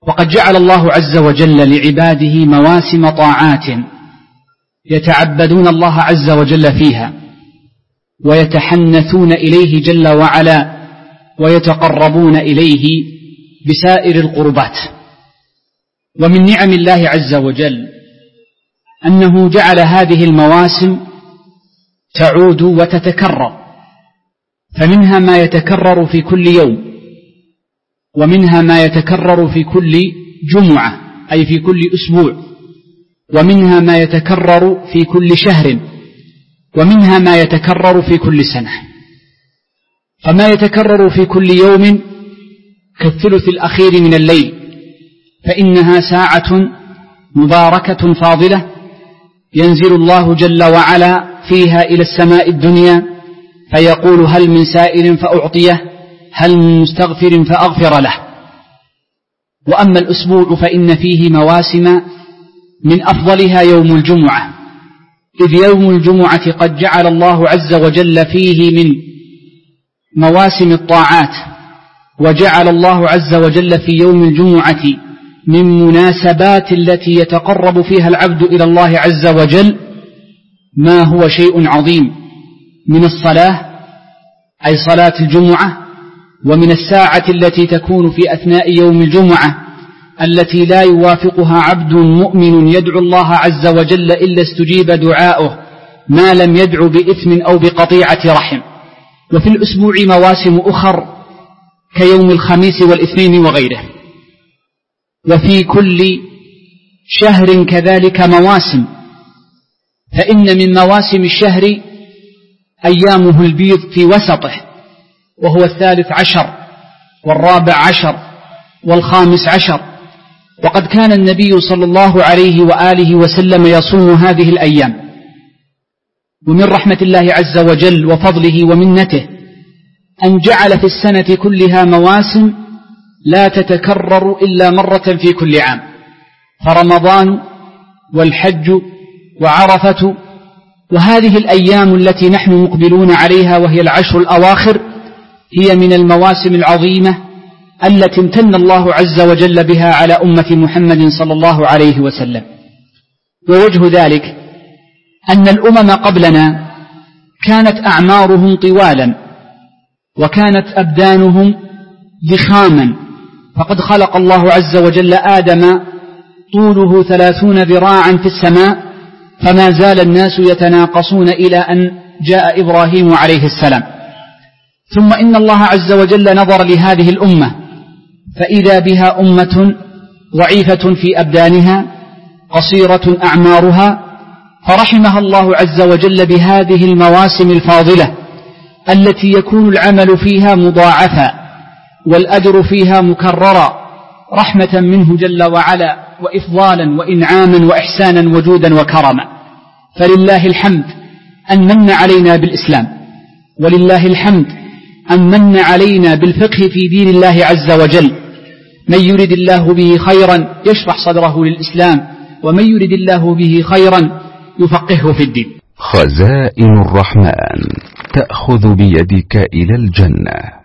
وقد جعل الله عز وجل لعباده مواسم طاعات يتعبدون الله عز وجل فيها ويتحنثون إليه جل وعلا ويتقربون إليه بسائر القربات. ومن نعم الله عز وجل أنه جعل هذه المواسم تعود وتتكرر، فمنها ما يتكرر في كل يوم، ومنها ما يتكرر في كل جمعة أي في كل أسبوع، ومنها ما يتكرر في كل شهر، ومنها ما يتكرر في كل سنة. فما يتكرر في كل يوم كالثلث الأخير من الليل، فإنها ساعة مباركة فاضلة ينزل الله جل وعلا فيها إلى السماء الدنيا فيقول هل من سائل فأعطيه، هل من مستغفر فأغفر له. وأما الأسبوع فإن فيه مواسم من أفضلها يوم الجمعة، إذ يوم الجمعة قد جعل الله عز وجل فيه من مواسم الطاعات، وجعل الله عز وجل في يوم الجمعة من مناسبات التي يتقرب فيها العبد إلى الله عز وجل ما هو شيء عظيم من الصلاة أي صلاة الجمعة، ومن الساعة التي تكون في أثناء يوم الجمعة التي لا يوافقها عبد مؤمن يدعو الله عز وجل إلا استجيب دعاؤه ما لم يدعو بإثم أو بقطيعة رحم. وفي الأسبوع مواسم أخر كيوم الخميس والاثنين وغيره. وفي كل شهر كذلك مواسم، فإن من مواسم الشهر أيامه البيض في وسطه، وهو 13 و14 و15. وقد كان النبي صلى الله عليه وآله وسلم يصوم هذه الأيام. ومن رحمة الله عز وجل وفضله ومنته أن جعل في السنة كلها مواسم لا تتكرر إلا مرة في كل عام، فرمضان والحج وعرفة، وهذه الأيام التي نحن مقبلون عليها وهي العشر الأواخر هي من المواسم العظيمة التي امتن الله عز وجل بها على أمة محمد صلى الله عليه وسلم. ووجه ذلك أن الأمم قبلنا كانت أعمارهم طوالا وكانت أبدانهم ضخاما، فقد خلق الله عز وجل آدم طوله 30 ذراعا في السماء، فما زال الناس يتناقصون إلى أن جاء إبراهيم عليه السلام. ثم إن الله عز وجل نظر لهذه الأمة فإذا بها أمة ضعيفة في أبدانها قصيرة أعمارها، فرحمها الله عز وجل بهذه المواسم الفاضلة التي يكون العمل فيها مضاعفا والأجر فيها مكررا، رحمة منه جل وعلا وإفضالا وإنعاما وإحسانا وجودا وكرما. فلله الحمد أن من علينا بالإسلام، ولله الحمد أن من علينا بالفقه في دين الله عز وجل. من يرد الله به خيرا يشرح صدره للإسلام، ومن يرد الله به خيرا يفقهه في الدين. خزائن الرحمن تأخذ بيدك إلى الجنة.